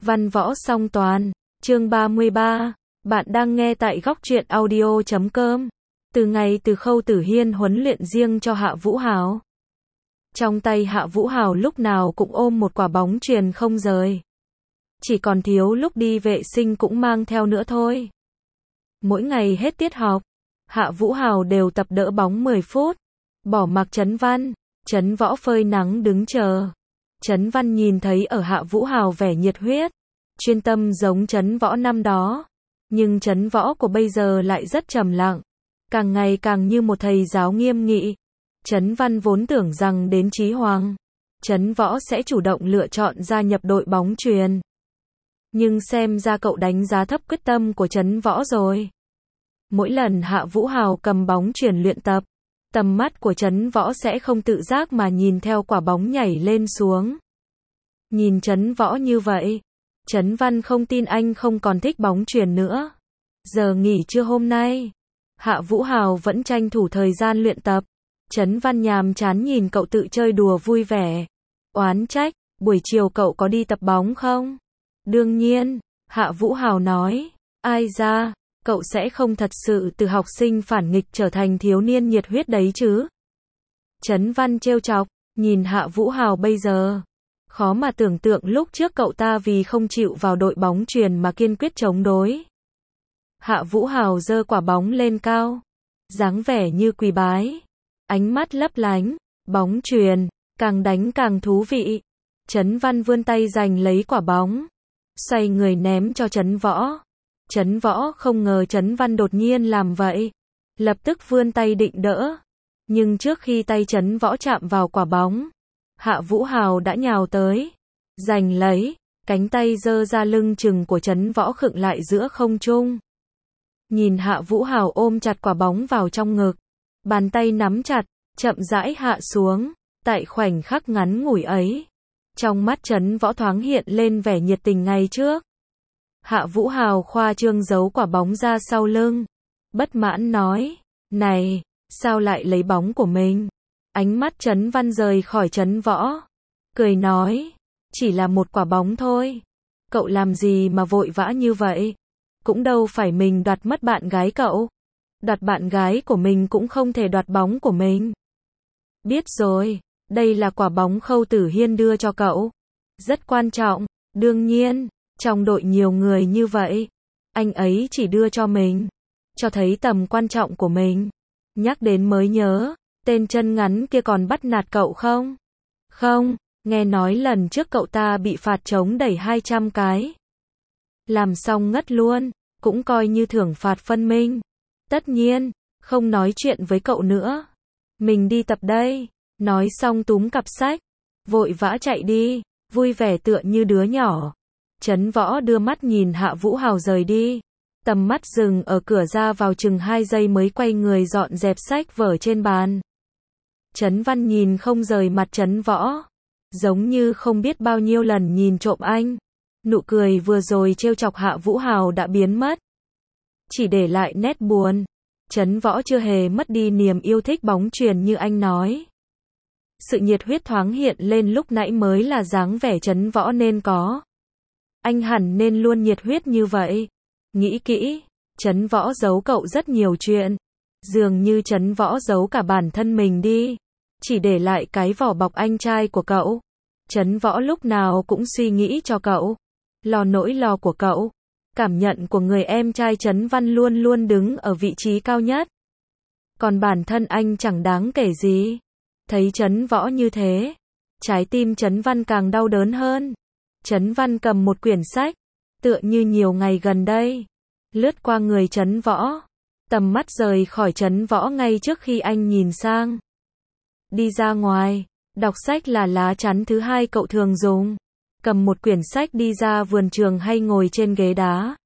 Văn võ song toàn, chương 33. Bạn đang nghe tại góc truyện audio.com. Từ ngày từ Khâu Tử Hiên huấn luyện riêng cho Hạ Vũ Hào. Trong tay Hạ Vũ Hào lúc nào cũng ôm một quả bóng chuyền không rời. Chỉ còn thiếu lúc đi vệ sinh cũng mang theo nữa thôi. Mỗi ngày hết tiết học, Hạ Vũ Hào đều tập đỡ bóng 10 phút. Bỏ mặc Trấn Văn, Trấn Võ phơi nắng đứng chờ. Trấn Văn nhìn thấy ở Hạ Vũ Hào vẻ nhiệt huyết, chuyên tâm giống Trấn Võ năm đó. Nhưng Trấn Võ của bây giờ lại rất trầm lặng, càng ngày càng như một thầy giáo nghiêm nghị. Trấn Văn vốn tưởng rằng đến Chí Hoàng, Trấn Võ sẽ chủ động lựa chọn gia nhập đội bóng chuyền. Nhưng xem ra cậu đánh giá thấp quyết tâm của Trấn Võ rồi. Mỗi lần Hạ Vũ Hào cầm bóng chuyền luyện tập, tầm mắt của Trấn Võ sẽ không tự giác mà nhìn theo quả bóng nhảy lên xuống. Nhìn Trấn Võ như vậy, Trấn Văn không tin anh không còn thích bóng chuyền nữa. Giờ nghỉ trưa hôm nay, Hạ Vũ Hào vẫn tranh thủ thời gian luyện tập. Trấn Văn nhàm chán nhìn cậu tự chơi đùa vui vẻ, oán trách, buổi chiều cậu có đi tập bóng không? Đương nhiên, Hạ Vũ Hào nói, ai ra, cậu sẽ không thật sự từ học sinh phản nghịch trở thành thiếu niên nhiệt huyết đấy chứ? Trấn Văn trêu chọc, nhìn Hạ Vũ Hào bây giờ, khó mà tưởng tượng lúc trước cậu ta vì không chịu vào đội bóng chuyền mà kiên quyết chống đối. Hạ Vũ Hào giơ quả bóng lên cao, dáng vẻ như quỳ bái, ánh mắt lấp lánh, bóng chuyền, càng đánh càng thú vị. Trấn Văn vươn tay giành lấy quả bóng, xoay người ném cho Trấn Võ. Trấn Võ không ngờ Trấn Văn đột nhiên làm vậy, lập tức vươn tay định đỡ. Nhưng trước khi tay Trấn Võ chạm vào quả bóng, Hạ Vũ Hào đã nhào tới, giành lấy, cánh tay giơ ra lưng chừng của Trấn Võ khựng lại giữa không trung. Nhìn Hạ Vũ Hào ôm chặt quả bóng vào trong ngực, bàn tay nắm chặt, chậm rãi hạ xuống. Tại khoảnh khắc ngắn ngủi ấy, trong mắt Trấn Võ thoáng hiện lên vẻ nhiệt tình ngày trước. Hạ Vũ Hào khoa trương giấu quả bóng ra sau lưng, bất mãn nói, này, sao lại lấy bóng của mình? Ánh mắt Trấn Văn rời khỏi Trấn Võ, cười nói, chỉ là một quả bóng thôi. Cậu làm gì mà vội vã như vậy? Cũng đâu phải mình đoạt mất bạn gái cậu. Đoạt bạn gái của mình cũng không thể đoạt bóng của mình. Biết rồi, đây là quả bóng Khâu Tử Hiên đưa cho cậu. Rất quan trọng, đương nhiên, trong đội nhiều người như vậy, anh ấy chỉ đưa cho mình, cho thấy tầm quan trọng của mình. Nhắc đến mới nhớ, tên chân ngắn kia còn bắt nạt cậu không? Không, nghe nói lần trước cậu ta bị phạt trống đẩy 200 cái. Làm xong ngất luôn, cũng coi như thưởng phạt phân minh. Tất nhiên, không nói chuyện với cậu nữa. Mình đi tập đây. Nói xong túm cặp sách, vội vã chạy đi, vui vẻ tựa như đứa nhỏ. Trấn Võ đưa mắt nhìn Hạ Vũ Hào rời đi. Tầm mắt dừng ở cửa ra vào chừng 2 giây mới quay người dọn dẹp sách vở trên bàn. Trấn Văn nhìn không rời mặt Trấn Võ, giống như không biết bao nhiêu lần nhìn trộm anh. Nụ cười vừa rồi trêu chọc Hạ Vũ Hào đã biến mất, chỉ để lại nét buồn. Trấn Võ chưa hề mất đi niềm yêu thích bóng chuyền như anh nói. Sự nhiệt huyết thoáng hiện lên lúc nãy mới là dáng vẻ Trấn Võ nên có. Anh hẳn nên luôn nhiệt huyết như vậy. Nghĩ kỹ, Trấn Võ giấu cậu rất nhiều chuyện. Dường như Trấn Võ giấu cả bản thân mình đi, chỉ để lại cái vỏ bọc anh trai của cậu. Trấn Võ lúc nào cũng suy nghĩ cho cậu, lo nỗi lo của cậu. Cảm nhận của người em trai Trấn Văn luôn luôn đứng ở vị trí cao nhất. Còn bản thân anh chẳng đáng kể gì. Thấy Trấn Võ như thế, trái tim Trấn Văn càng đau đớn hơn. Trấn Văn cầm một quyển sách, tựa như nhiều ngày gần đây, lướt qua người Trấn Võ. Tầm mắt rời khỏi Trấn Võ ngay trước khi anh nhìn sang. Đi ra ngoài, đọc sách là lá chắn thứ hai cậu thường dùng. Cầm một quyển sách đi ra vườn trường hay ngồi trên ghế đá.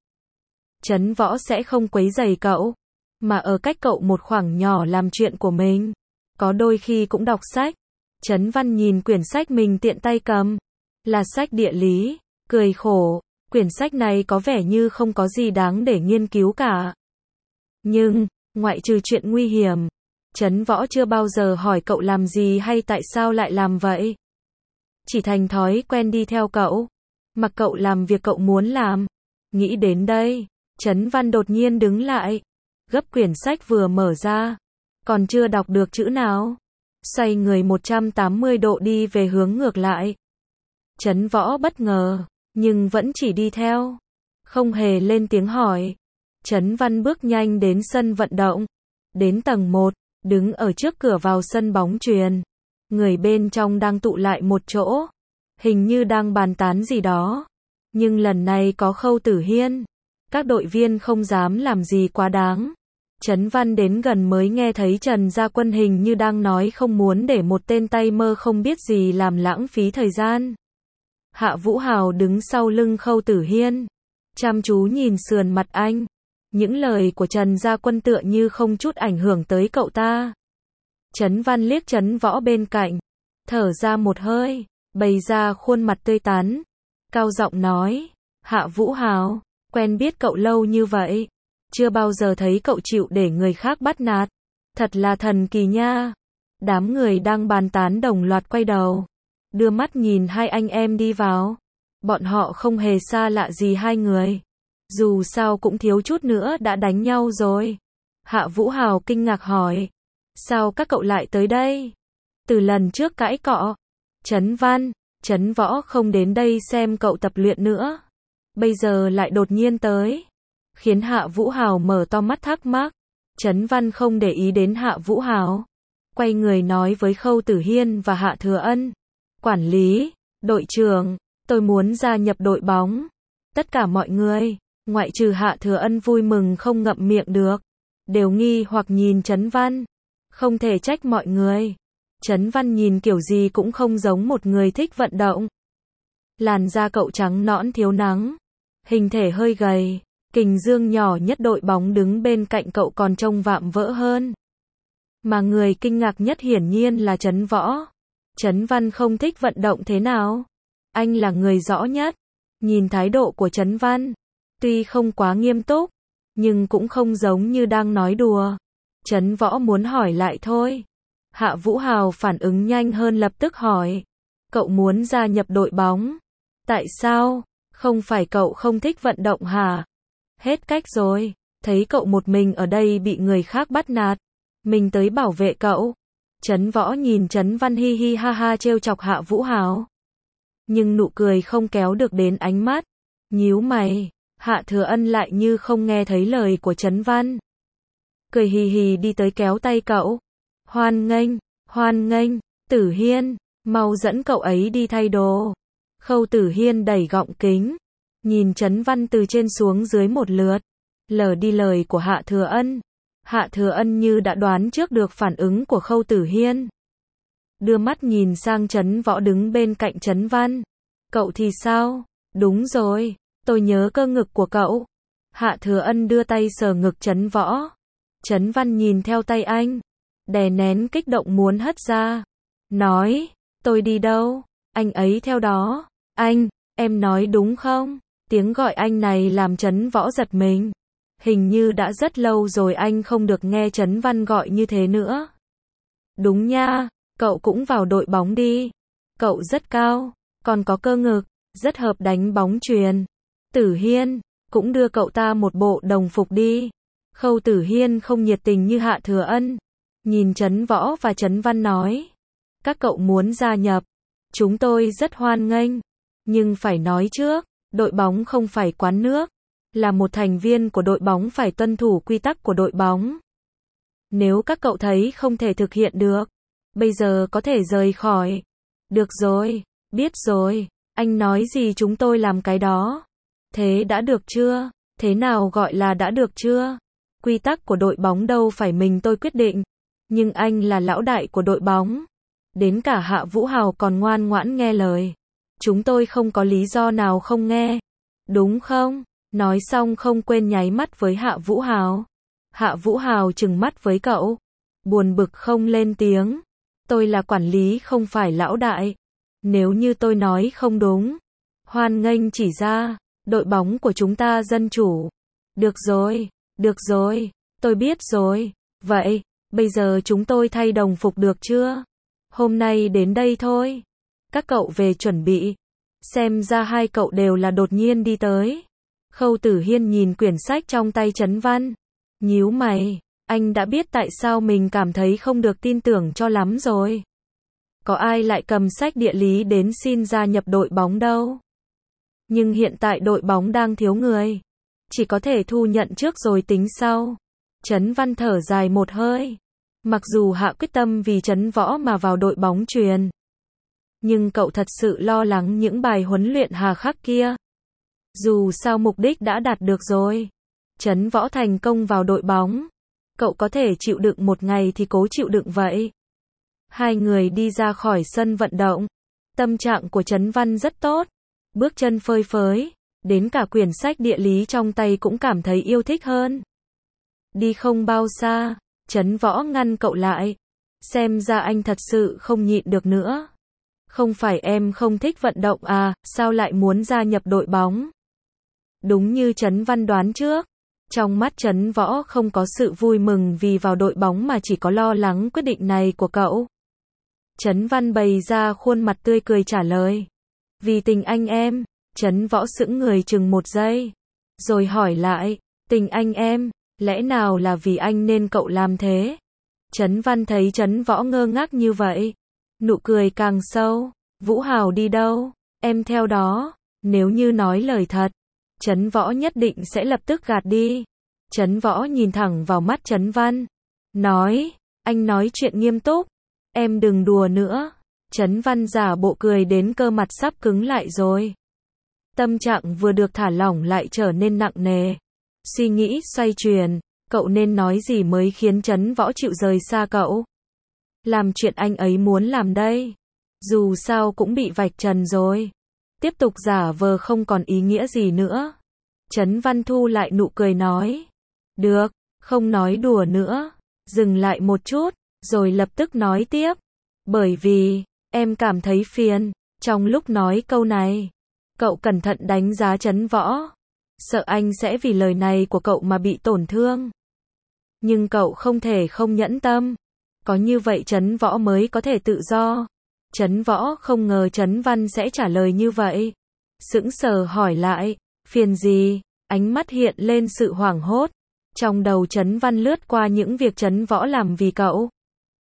Trấn Võ sẽ không quấy rầy cậu, mà ở cách cậu một khoảng nhỏ làm chuyện của mình. Có đôi khi cũng đọc sách. Trấn Văn nhìn quyển sách mình tiện tay cầm, là sách địa lý, cười khổ, quyển sách này có vẻ như không có gì đáng để nghiên cứu cả. Nhưng, ngoại trừ chuyện nguy hiểm, Trấn Võ chưa bao giờ hỏi cậu làm gì hay tại sao lại làm vậy. Chỉ thành thói quen đi theo cậu, Mặc cậu làm việc cậu muốn làm. Nghĩ đến đây, Trấn Văn đột nhiên đứng lại. Gấp quyển sách vừa mở ra. Còn chưa đọc được chữ nào. Xoay người 180 độ đi về hướng ngược lại. Trấn Võ bất ngờ, nhưng vẫn chỉ đi theo. Không hề lên tiếng hỏi. Trấn Văn bước nhanh đến sân vận động. Đến tầng 1, đứng ở trước cửa vào sân bóng chuyền. Người bên trong đang tụ lại một chỗ. Hình như đang bàn tán gì đó. Nhưng lần này có Khâu Tử Hiên. Các đội viên không dám làm gì quá đáng. Trấn Văn đến gần mới nghe thấy Trần Gia Quân hình như đang nói không muốn để một tên tay mơ không biết gì làm lãng phí thời gian. Hạ Vũ Hào đứng sau lưng Khâu Tử Hiên. Chăm chú nhìn sườn mặt anh. Những lời của Trần Gia Quân tựa như không chút ảnh hưởng tới cậu ta. Trấn Văn liếc Trấn Võ bên cạnh. Thở ra một hơi. Bày ra khuôn mặt tươi tắn. Cao giọng nói. Hạ Vũ Hào, quen biết cậu lâu như vậy. Chưa bao giờ thấy cậu chịu để người khác bắt nạt. Thật là thần kỳ nha. Đám người đang bàn tán đồng loạt quay đầu. Đưa mắt nhìn hai anh em đi vào. Bọn họ không hề xa lạ gì hai người. Dù sao cũng thiếu chút nữa đã đánh nhau rồi. Hạ Vũ Hào kinh ngạc hỏi. Sao các cậu lại tới đây? Từ lần trước cãi cọ. Trấn Văn, Trấn Võ không đến đây xem cậu tập luyện nữa. Bây giờ lại đột nhiên tới. Khiến Hạ Vũ Hào mở to mắt thắc mắc. Trấn Văn không để ý đến Hạ Vũ Hào. Quay người nói với Khâu Tử Hiên và Hạ Thừa Ân. Quản lý, đội trưởng, tôi muốn gia nhập đội bóng. Tất cả mọi người, ngoại trừ Hạ Thừa Ân vui mừng không ngậm miệng được. Đều nghi hoặc nhìn Trấn Văn. Không thể trách mọi người. Trấn Văn nhìn kiểu gì cũng không giống một người thích vận động. Làn da cậu trắng nõn thiếu nắng. Hình thể hơi gầy. Kình dương nhỏ nhất đội bóng đứng bên cạnh cậu còn trông vạm vỡ hơn. Mà người kinh ngạc nhất hiển nhiên là Trấn Võ. Trấn Văn không thích vận động thế nào? Anh là người rõ nhất. Nhìn thái độ của Trấn Văn. Tuy không quá nghiêm túc. Nhưng cũng không giống như đang nói đùa. Trấn Võ muốn hỏi lại thôi. Hạ Vũ Hào phản ứng nhanh hơn lập tức hỏi. Cậu muốn gia nhập đội bóng. Tại sao? Không phải cậu không thích vận động hả? Hết cách rồi. Thấy cậu một mình ở đây bị người khác bắt nạt. Mình tới bảo vệ cậu. Trấn Võ nhìn Trấn Văn hi hi ha ha trêu chọc Hạ Vũ Hào. Nhưng nụ cười không kéo được đến ánh mắt. Nhíu mày. Hạ Thừa Ân lại như không nghe thấy lời của Trấn Văn. Cười hì hì đi tới kéo tay cậu. Hoan nghênh, Tử Hiên, mau dẫn cậu ấy đi thay đồ. Khâu Tử Hiên đẩy gọng kính. Nhìn Trấn Văn từ trên xuống dưới một lượt. Lờ đi lời của Hạ Thừa Ân. Hạ Thừa Ân như đã đoán trước được phản ứng của Khâu Tử Hiên. Đưa mắt nhìn sang Trấn Võ đứng bên cạnh Trấn Văn. Cậu thì sao? Đúng rồi, tôi nhớ cơ ngực của cậu. Hạ Thừa Ân đưa tay sờ ngực Trấn Võ. Trấn Văn nhìn theo tay anh. Đè nén kích động muốn hất ra. Nói, tôi đi đâu? Anh ấy theo đó. Anh, em nói đúng không? Tiếng gọi anh này làm Trấn Võ giật mình. Hình như đã rất lâu rồi anh không được nghe Trấn Văn gọi như thế nữa. Đúng nha, cậu cũng vào đội bóng đi. Cậu rất cao, còn có cơ ngực, rất hợp đánh bóng chuyền. Tử Hiên, cũng đưa cậu ta một bộ đồng phục đi. Khâu Tử Hiên không nhiệt tình như Hạ Thừa Ân. Nhìn Trấn Võ và Trấn Văn nói. Các cậu muốn gia nhập. Chúng tôi rất hoan nghênh. Nhưng phải nói trước, đội bóng không phải quán nước. Là một thành viên của đội bóng phải tuân thủ quy tắc của đội bóng. Nếu các cậu thấy không thể thực hiện được, bây giờ có thể rời khỏi. Được rồi, biết rồi, anh nói gì chúng tôi làm cái đó. Thế đã được chưa? Thế nào gọi là đã được chưa? Quy tắc của đội bóng đâu phải mình tôi quyết định. Nhưng anh là lão đại của đội bóng. Đến cả Hạ Vũ Hào còn ngoan ngoãn nghe lời. Chúng tôi không có lý do nào không nghe. Đúng không? Nói xong không quên nháy mắt với Hạ Vũ Hào. Hạ Vũ Hào trừng mắt với cậu. Buồn bực không lên tiếng. Tôi là quản lý không phải lão đại. Nếu như tôi nói không đúng. Hoan nghênh chỉ ra. Đội bóng của chúng ta dân chủ. Được rồi, tôi biết rồi. Vậy, bây giờ chúng tôi thay đồng phục được chưa? Hôm nay đến đây thôi. Các cậu về chuẩn bị. Xem ra hai cậu đều là đột nhiên đi tới. Khâu Tử Hiên nhìn quyển sách trong tay Trấn Văn. Nhíu mày, anh đã biết tại sao mình cảm thấy không được tin tưởng cho lắm rồi. Có ai lại cầm sách địa lý đến xin gia nhập đội bóng đâu. Nhưng hiện tại đội bóng đang thiếu người. Chỉ có thể thu nhận trước rồi tính sau. Trấn Văn thở dài một hơi. Mặc dù hạ quyết tâm vì Trấn Võ mà vào đội bóng chuyền. Nhưng cậu thật sự lo lắng những bài huấn luyện hà khắc kia. Dù sao mục đích đã đạt được rồi. Trấn Võ thành công vào đội bóng. Cậu có thể chịu đựng một ngày thì cố chịu đựng vậy. Hai người đi ra khỏi sân vận động. Tâm trạng của Trấn Văn rất tốt. Bước chân phơi phới. Đến cả quyển sách địa lý trong tay cũng cảm thấy yêu thích hơn. Đi không bao xa, Trấn Võ ngăn cậu lại. Xem ra anh thật sự không nhịn được nữa. Không phải em không thích vận động à, sao lại muốn gia nhập đội bóng? Đúng như Trấn Văn đoán trước. Trong mắt Trấn Võ không có sự vui mừng vì vào đội bóng mà chỉ có lo lắng quyết định này của cậu. Trấn Văn bày ra khuôn mặt tươi cười trả lời. Vì tình anh em. Trấn Võ sững người chừng một giây. Rồi hỏi lại, tình anh em, lẽ nào là vì anh nên cậu làm thế? Trấn Văn thấy Trấn Võ ngơ ngác như vậy. Nụ cười càng sâu. Vũ Hào đi đâu? Em theo đó. Nếu như nói lời thật, Trấn Võ nhất định sẽ lập tức gạt đi. Trấn Võ nhìn thẳng vào mắt Trấn Văn. Nói, anh nói chuyện nghiêm túc. Em đừng đùa nữa. Trấn Văn giả bộ cười đến cơ mặt sắp cứng lại rồi. Tâm trạng vừa được thả lỏng lại trở nên nặng nề. Suy nghĩ xoay chuyển, cậu nên nói gì mới khiến Trấn Võ chịu rời xa cậu? Làm chuyện anh ấy muốn làm đây. Dù sao cũng bị vạch trần rồi. Tiếp tục giả vờ không còn ý nghĩa gì nữa. Trấn Văn thu lại nụ cười nói. Được, không nói đùa nữa. Dừng lại một chút, rồi lập tức nói tiếp. Bởi vì, em cảm thấy phiền. Trong lúc nói câu này, cậu cẩn thận đánh giá Trấn Võ. Sợ anh sẽ vì lời này của cậu mà bị tổn thương. Nhưng cậu không thể không nhẫn tâm. Có như vậy Trấn Võ mới có thể tự do. Trấn Võ không ngờ Trấn Văn sẽ trả lời như vậy. Sững sờ hỏi lại, phiền gì? Ánh mắt hiện lên sự hoảng hốt. Trong đầu Trấn Văn lướt qua những việc Trấn Võ làm vì cậu.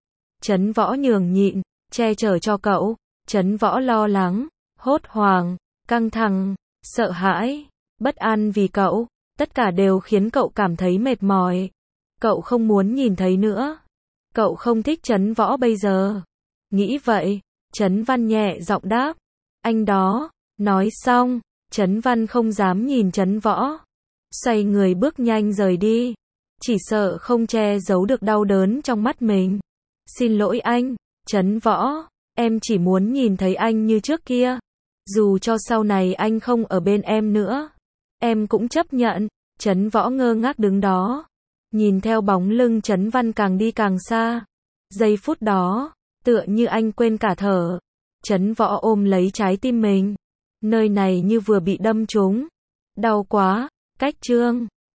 Trấn Võ nhường nhịn, che chở cho cậu. Trấn Võ lo lắng, hốt hoảng, căng thẳng, sợ hãi, bất an vì cậu. Tất cả đều khiến cậu cảm thấy mệt mỏi. Cậu không muốn nhìn thấy nữa. Cậu không thích Trấn Võ bây giờ. Nghĩ vậy, Trấn Văn nhẹ giọng đáp. Anh đó. Nói xong, Trấn Văn không dám nhìn Trấn Võ. Xoay người bước nhanh rời đi. Chỉ sợ không che giấu được đau đớn trong mắt mình. Xin lỗi anh, Trấn Võ. Em chỉ muốn nhìn thấy anh như trước kia. Dù cho sau này anh không ở bên em nữa, em cũng chấp nhận. Trấn Võ ngơ ngác đứng đó. Nhìn theo bóng lưng Trấn Văn càng đi càng xa. Giây phút đó, tựa như anh quên cả thở. Trấn Võ ôm lấy trái tim mình. Nơi này như vừa bị đâm trúng. Đau quá. Cách chương